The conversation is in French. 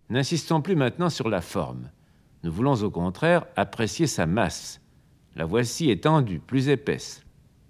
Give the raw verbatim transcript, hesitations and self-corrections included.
N'insistons plus maintenant sur la forme. Nous voulons au contraire apprécier sa masse. La voici étendue, plus épaisse.